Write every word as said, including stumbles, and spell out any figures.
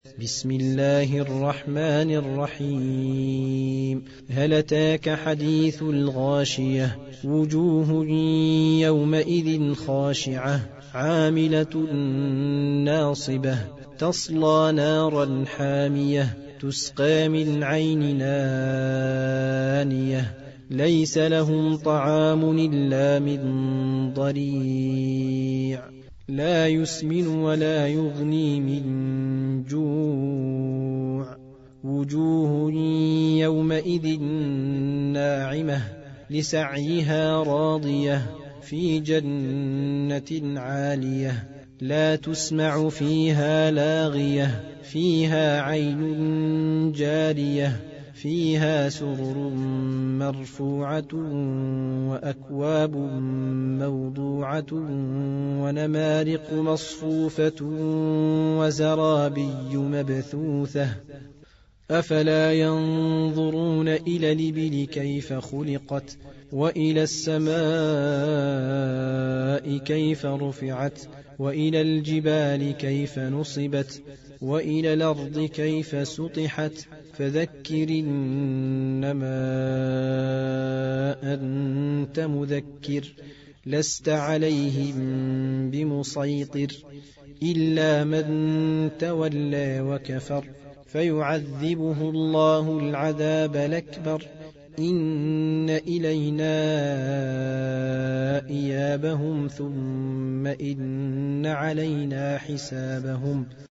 بسم الله الرحمن الرحيم. هل أتاك حديث الغاشية؟ وجوه يومئذ خاشعة عاملة ناصبة تصلى نارا حامية تسقى من عين آنية ليس لهم طعام إلا من ضريع لا يسمن ولا يغني من جوع. وجوه يومئذ ناعمة لسعيها راضية في جنة عالية لا تسمع فيها لاغية فيها عين جارية فيها سرر مرفوعة وأكواب موضوعة ونمارق مصفوفة وزرابي مبثوثة أفلا ينظرون إلى الإبل كيف خلقت وإلى السماء كيف رفعت وإلى الجبال كيف نصبت وإلى الأرض كيف سطحت فذكر إنما أنت مذكر لست عليهم بمسيطر إلا من تولى وكفر فيعذبه الله العذاب الأكبر إن إلينا إيابهم ثم إن علينا حسابهم